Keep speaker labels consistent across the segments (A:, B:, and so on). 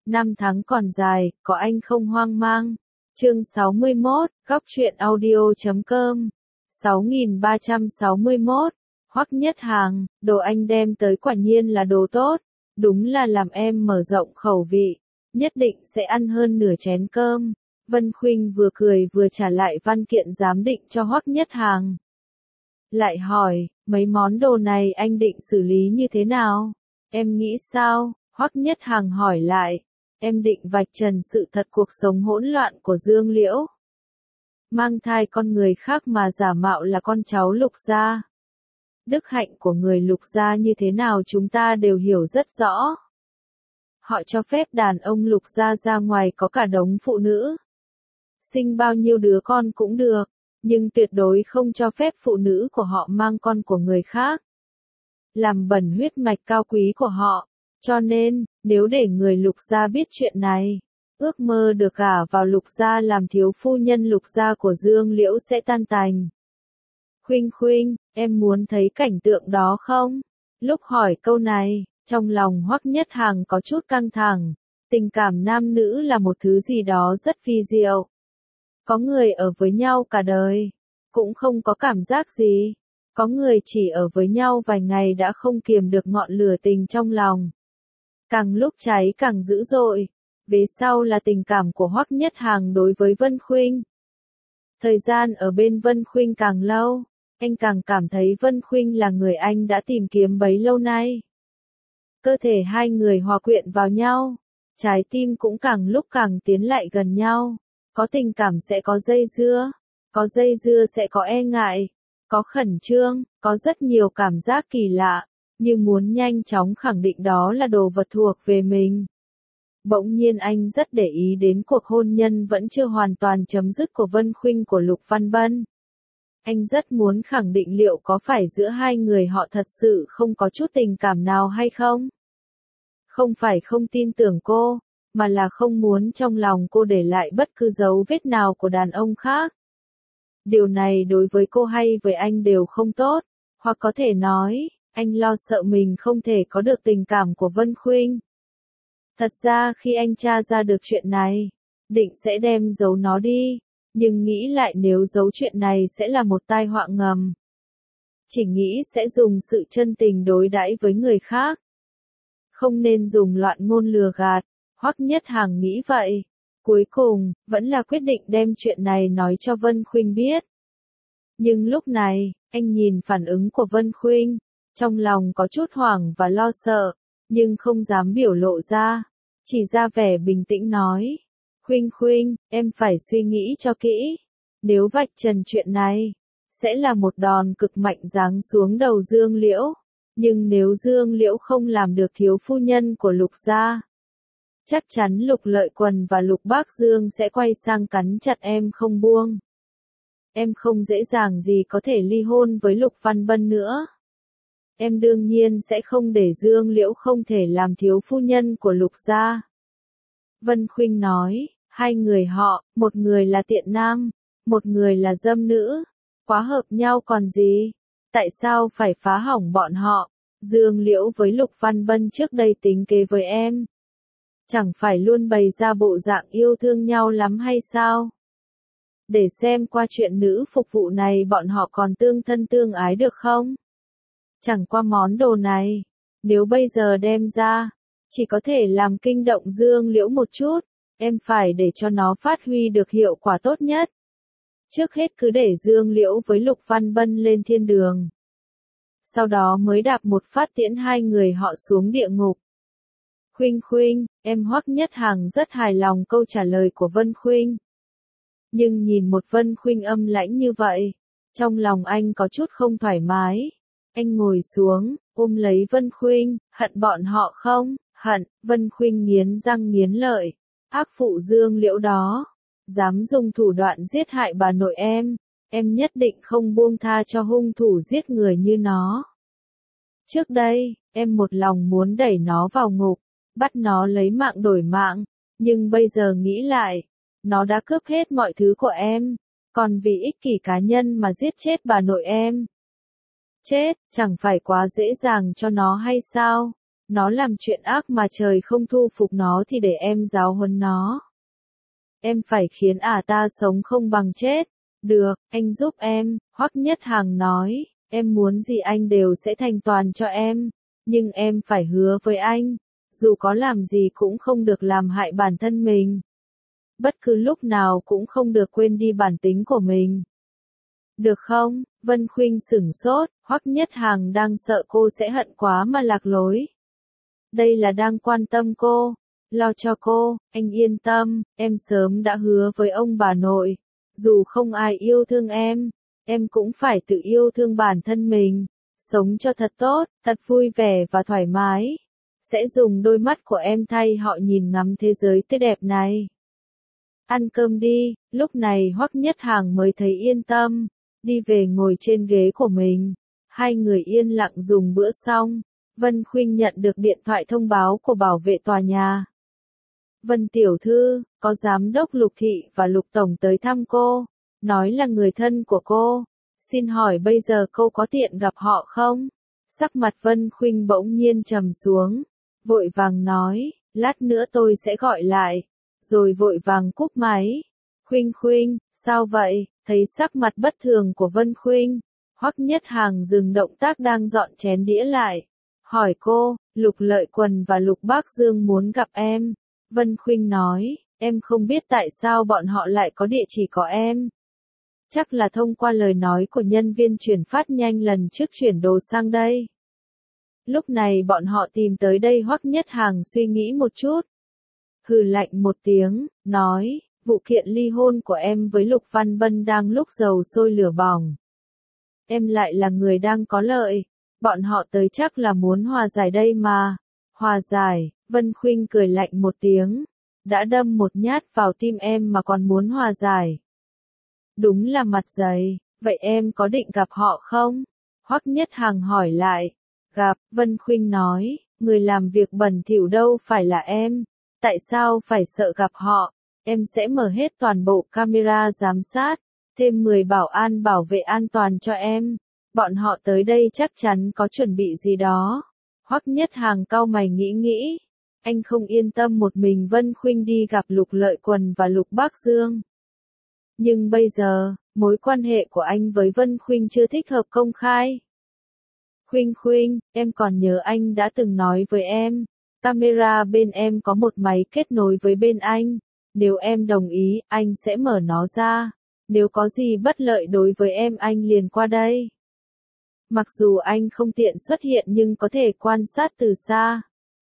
A: Năm tháng còn dài, có anh không hoang mang. Chương 61, góc truyện audio.com. 6361. Hoắc Nhất Hàng, đồ anh đem tới quả nhiên là đồ tốt, đúng là làm em mở rộng khẩu vị, nhất định sẽ ăn hơn nửa chén cơm. Vân Khuynh vừa cười vừa trả lại văn kiện giám định cho Hoắc Nhất Hàng. Lại hỏi, mấy món đồ này anh định xử lý như thế nào? Em nghĩ sao? Hoắc Nhất Hàng hỏi lại. Em định vạch trần sự thật cuộc sống hỗn loạn của Dương Liễu. Mang thai con người khác mà giả mạo là con cháu Lục gia. Đức hạnh của người Lục gia như thế nào chúng ta đều hiểu rất rõ. Họ cho phép đàn ông Lục gia ra ngoài có cả đống phụ nữ. Sinh bao nhiêu đứa con cũng được, nhưng tuyệt đối không cho phép phụ nữ của họ mang con của người khác. Làm bẩn huyết mạch cao quý của họ. Cho nên, nếu để người Lục gia biết chuyện này, ước mơ được gả vào Lục gia làm thiếu phu nhân Lục gia của Dương Liễu sẽ tan tành. Khuynh Khuynh, em muốn thấy cảnh tượng đó không? Lúc hỏi câu này, trong lòng Hoắc Nhất Hàng có chút căng thẳng. Tình cảm nam nữ là một thứ gì đó rất vi diệu. Có người ở với nhau cả đời, cũng không có cảm giác gì. Có người chỉ ở với nhau vài ngày đã không kiềm được ngọn lửa tình trong lòng. Càng lúc cháy càng dữ dội. Về sau là tình cảm của Hoắc Nhất Hàng đối với Vân Khuynh. Thời gian ở bên Vân Khuynh càng lâu, anh càng cảm thấy Vân Khuynh là người anh đã tìm kiếm bấy lâu nay. Cơ thể hai người hòa quyện vào nhau, trái tim cũng càng lúc càng tiến lại gần nhau. Có tình cảm sẽ có dây dưa sẽ có e ngại, có khẩn trương, có rất nhiều cảm giác kỳ lạ, như muốn nhanh chóng khẳng định đó là đồ vật thuộc về mình. Bỗng nhiên anh rất để ý đến cuộc hôn nhân vẫn chưa hoàn toàn chấm dứt của Vân Khuynh của Lục Văn Bân. Anh rất muốn khẳng định liệu có phải giữa hai người họ thật sự không có chút tình cảm nào hay không? Không phải không tin tưởng cô, mà là không muốn trong lòng cô để lại bất cứ dấu vết nào của đàn ông khác. Điều này đối với cô hay với anh đều không tốt, hoặc có thể nói, anh lo sợ mình không thể có được tình cảm của Vân Khuynh. Thật ra khi anh tra ra được chuyện này, định sẽ đem giấu nó đi, nhưng nghĩ lại nếu giấu chuyện này sẽ là một tai họa ngầm. Chỉ nghĩ sẽ dùng sự chân tình đối đãi với người khác. Không nên dùng loạn ngôn lừa gạt, Hoắc Nhất Hàng nghĩ vậy. Cuối cùng, vẫn là quyết định đem chuyện này nói cho Vân Khuynh biết. Nhưng lúc này, anh nhìn phản ứng của Vân Khuynh, trong lòng có chút hoảng và lo sợ, nhưng không dám biểu lộ ra, chỉ ra vẻ bình tĩnh nói. Khuynh Khuynh, em phải suy nghĩ cho kỹ. Nếu vạch trần chuyện này, sẽ là một đòn cực mạnh giáng xuống đầu Dương Liễu. Nhưng nếu Dương Liễu không làm được thiếu phu nhân của Lục gia, chắc chắn Lục Lợi Quần và Lục Bác Dương sẽ quay sang cắn chặt em không buông. Em không dễ dàng gì có thể ly hôn với Lục Văn Bân nữa. Em đương nhiên sẽ không để Dương Liễu không thể làm thiếu phu nhân của Lục gia. Vân Khuynh nói, hai người họ, một người là tiện nam, một người là dâm nữ, quá hợp nhau còn gì. Tại sao phải phá hỏng bọn họ? Dương Liễu với Lục Văn Bân trước đây tính kế với em. Chẳng phải luôn bày ra bộ dạng yêu thương nhau lắm hay sao? Để xem qua chuyện nữ phục vụ này bọn họ còn tương thân tương ái được không? Chẳng qua món đồ này, nếu bây giờ đem ra, chỉ có thể làm kinh động Dương Liễu một chút, em phải để cho nó phát huy được hiệu quả tốt nhất. Trước hết cứ để Dương Liễu với Lục Văn Bân lên thiên đường. Sau đó mới đạp một phát tiễn hai người họ xuống địa ngục. Khuynh Khuynh, em Hoắc Nhất Hàng rất hài lòng câu trả lời của Vân Khuynh. Nhưng nhìn một Vân Khuynh âm lãnh như vậy, trong lòng anh có chút không thoải mái. Anh ngồi xuống, ôm lấy Vân Khuynh, hận bọn họ không? Hận. Vân Khuynh nghiến răng nghiến lợi. Ác phụ Dương Liễu đó, dám dùng thủ đoạn giết hại bà nội em nhất định không buông tha cho hung thủ giết người như nó. Trước đây, em một lòng muốn đẩy nó vào ngục, bắt nó lấy mạng đổi mạng, nhưng bây giờ nghĩ lại, nó đã cướp hết mọi thứ của em, còn vì ích kỷ cá nhân mà giết chết bà nội em. Chết, chẳng phải quá dễ dàng cho nó hay sao? Nó làm chuyện ác mà trời không thu phục nó thì để em giáo huấn nó. Em phải khiến ta sống không bằng chết. Được, anh giúp em, Hoắc Nhất Hằng nói, em muốn gì anh đều sẽ thành toàn cho em, nhưng em phải hứa với anh, dù có làm gì cũng không được làm hại bản thân mình. Bất cứ lúc nào cũng không được quên đi bản tính của mình. Được không? Vân Khuynh sửng sốt, Hoắc Nhất Hằng đang sợ cô sẽ hận quá mà lạc lối. Đây là đang quan tâm cô, lo cho cô, anh yên tâm, em sớm đã hứa với ông bà nội, dù không ai yêu thương em cũng phải tự yêu thương bản thân mình, sống cho thật tốt, thật vui vẻ và thoải mái. Sẽ dùng đôi mắt của em thay họ nhìn ngắm thế giới tươi đẹp này. Ăn cơm đi, lúc này Hoắc Nhất Hằng mới thấy yên tâm, đi về ngồi trên ghế của mình. Hai người yên lặng dùng bữa xong, Vân Khuynh nhận được điện thoại thông báo của bảo vệ tòa nhà. Vân tiểu thư, có giám đốc Lục Thị và Lục Tổng tới thăm cô, nói là người thân của cô. Xin hỏi bây giờ cô có tiện gặp họ không? Sắc mặt Vân Khuynh bỗng nhiên trầm xuống, vội vàng nói, lát nữa tôi sẽ gọi lại, rồi vội vàng cúp máy. Khuynh Khuynh, sao vậy? Thấy sắc mặt bất thường của Vân Khuynh, Hoắc Nhất Hằng dừng động tác đang dọn chén đĩa lại, hỏi cô, Lục Lợi Quần và Lục Bác Dương muốn gặp em. Vân Khuynh nói, em không biết tại sao bọn họ lại có địa chỉ của em. Chắc là thông qua lời nói của nhân viên chuyển phát nhanh lần trước chuyển đồ sang đây. Lúc này bọn họ tìm tới đây. Hoắc Nhất Hằng suy nghĩ một chút, hừ lạnh một tiếng, nói, vụ kiện ly hôn của em với Lục Văn Bân đang lúc dầu sôi lửa bỏng. Em lại là người đang có lợi, bọn họ tới chắc là muốn hòa giải đây mà. Hòa giải? Vân Khuynh cười lạnh một tiếng, đã đâm một nhát vào tim em mà còn muốn hòa giải. Đúng là mặt dày, vậy em có định gặp họ không? Hoắc Nhất Hằng hỏi lại. Gặp, Vân Khuynh nói, người làm việc bẩn thỉu đâu phải là em, tại sao phải sợ gặp họ? Em sẽ mở hết toàn bộ camera giám sát, thêm 10 bảo an bảo vệ an toàn cho em. Bọn họ tới đây chắc chắn có chuẩn bị gì đó. Hoắc Nhất Hằng cau mày nghĩ, anh không yên tâm một mình Vân Khuynh đi gặp Lục Lợi Quần và Lục Bác Dương. Nhưng bây giờ, mối quan hệ của anh với Vân Khuynh chưa thích hợp công khai. Khuynh Khuynh, em còn nhớ anh đã từng nói với em, camera bên em có một máy kết nối với bên anh, nếu em đồng ý, anh sẽ mở nó ra, nếu có gì bất lợi đối với em anh liền qua đây. Mặc dù anh không tiện xuất hiện nhưng có thể quan sát từ xa.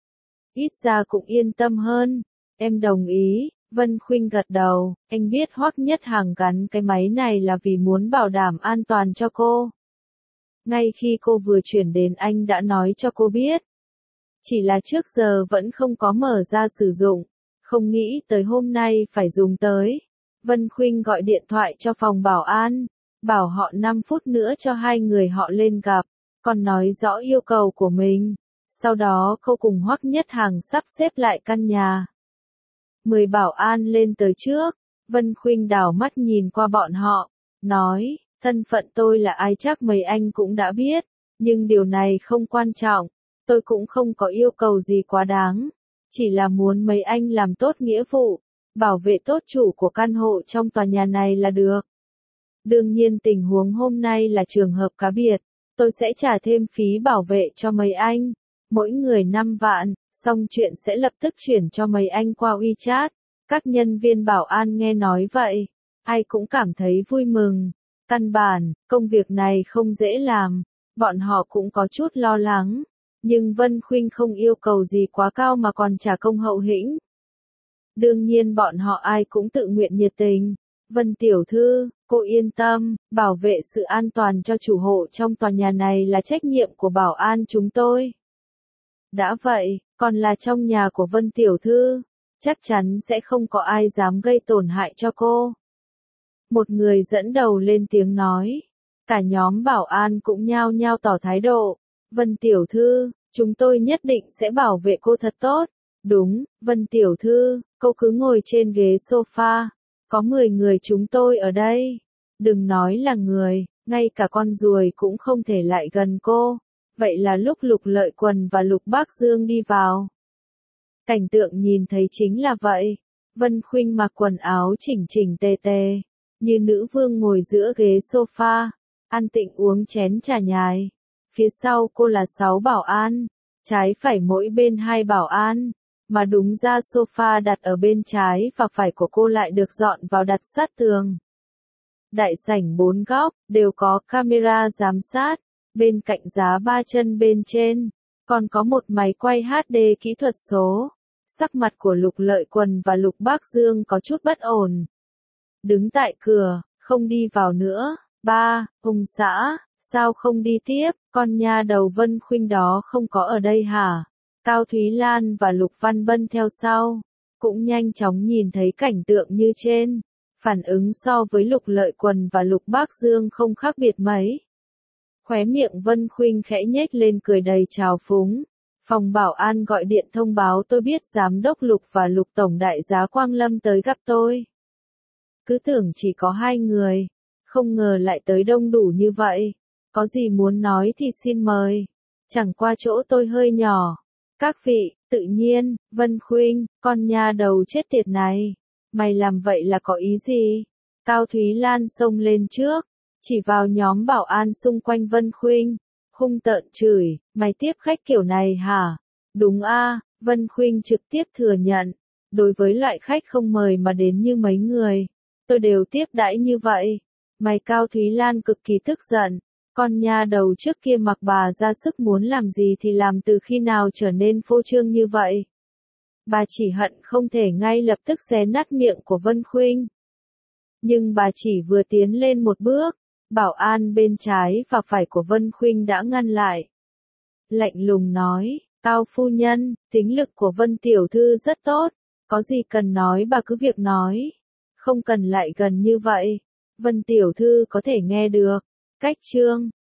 A: Ít ra cũng yên tâm hơn. Em đồng ý. Vân Khuynh gật đầu, anh biết Hoắc Nhất Hằng gắn cái máy này là vì muốn bảo đảm an toàn cho cô. Ngay khi cô vừa chuyển đến anh đã nói cho cô biết. Chỉ là trước giờ vẫn không có mở ra sử dụng, không nghĩ tới hôm nay phải dùng tới. Vân Khuynh gọi điện thoại cho phòng bảo an, bảo họ 5 phút nữa cho hai người họ lên gặp, còn nói rõ yêu cầu của mình. Sau đó cô cùng Hoắc Nhất Hằng sắp xếp lại căn nhà. 10 bảo an lên tới trước, Vân Khuynh đảo mắt nhìn qua bọn họ, nói, thân phận tôi là ai chắc mấy anh cũng đã biết, nhưng điều này không quan trọng, tôi cũng không có yêu cầu gì quá đáng, chỉ là muốn mấy anh làm tốt nghĩa vụ, bảo vệ tốt chủ của căn hộ trong tòa nhà này là được. Đương nhiên tình huống hôm nay là trường hợp cá biệt, tôi sẽ trả thêm phí bảo vệ cho mấy anh, mỗi người 5 vạn. Xong chuyện sẽ lập tức chuyển cho mấy anh qua WeChat. Các nhân viên bảo an nghe nói vậy, ai cũng cảm thấy vui mừng. Căn bản, công việc này không dễ làm, bọn họ cũng có chút lo lắng. Nhưng Vân Khuynh không yêu cầu gì quá cao mà còn trả công hậu hĩnh. Đương nhiên bọn họ ai cũng tự nguyện nhiệt tình. Vân tiểu thư, cô yên tâm, bảo vệ sự an toàn cho chủ hộ trong tòa nhà này là trách nhiệm của bảo an chúng tôi. Đã vậy, còn là trong nhà của Vân tiểu thư, chắc chắn sẽ không có ai dám gây tổn hại cho cô. Một người dẫn đầu lên tiếng nói, cả nhóm bảo an cũng nhao nhao tỏ thái độ. Vân tiểu thư, chúng tôi nhất định sẽ bảo vệ cô thật tốt. Đúng, Vân tiểu thư, cô cứ ngồi trên ghế sofa, có 10 người chúng tôi ở đây. Đừng nói là người, ngay cả con ruồi cũng không thể lại gần cô. Vậy là lúc Lục Lợi Quần và Lục Bác Dương đi vào. Cảnh tượng nhìn thấy chính là vậy. Vân Khuynh mặc quần áo chỉnh chỉnh tề tề, như nữ vương ngồi giữa ghế sofa, an tịnh uống chén trà nhài. Phía sau cô là 6 bảo an, trái phải mỗi bên 2 bảo an, mà đúng ra sofa đặt ở bên trái và phải của cô lại được dọn vào đặt sát tường. Đại sảnh 4 góc, đều có camera giám sát, bên cạnh giá 3 chân bên trên, còn có một máy quay HD kỹ thuật số. Sắc mặt của Lục Lợi Quần và Lục Bác Dương có chút bất ổn. Đứng tại cửa, không đi vào nữa. Ba, Hùng xã, sao không đi tiếp, con nha đầu Vân Khuynh đó không có ở đây hả? Cao Thúy Lan và Lục Văn Bân theo sau, cũng nhanh chóng nhìn thấy cảnh tượng như trên. Phản ứng so với Lục Lợi Quần và Lục Bác Dương không khác biệt mấy. Khóe miệng Vân Khuynh khẽ nhếch lên cười đầy trào phúng. Phòng bảo an gọi điện thông báo tôi biết giám đốc Lục và Lục tổng đại giá Quang Lâm tới gặp tôi. Cứ tưởng chỉ có 2 người, không ngờ lại tới đông đủ như vậy. Có gì muốn nói thì xin mời. Chẳng qua chỗ tôi hơi nhỏ. Các vị, tự nhiên, Vân Khuynh, con nha đầu chết tiệt này. Mày làm vậy là có ý gì? Cao Thúy Lan xông lên trước, chỉ vào nhóm bảo an xung quanh Vân Khuynh, hung tợn chửi, mày tiếp khách kiểu này hả? Đúng a, Vân Khuynh trực tiếp thừa nhận, đối với loại khách không mời mà đến như mấy người, tôi đều tiếp đãi như vậy. Mày Cao Thúy Lan cực kỳ tức giận, con nha đầu trước kia mặc bà ra sức muốn làm gì thì làm từ khi nào trở nên phô trương như vậy. Bà chỉ hận không thể ngay lập tức xé nát miệng của Vân Khuynh. Nhưng bà chỉ vừa tiến lên một bước, bảo an bên trái và phải của Vân Khuynh đã ngăn lại. Lạnh lùng nói, Cao phu nhân, tính lực của Vân tiểu thư rất tốt, có gì cần nói bà cứ việc nói, không cần lại gần như vậy. Vân tiểu thư có thể nghe được. Cách chương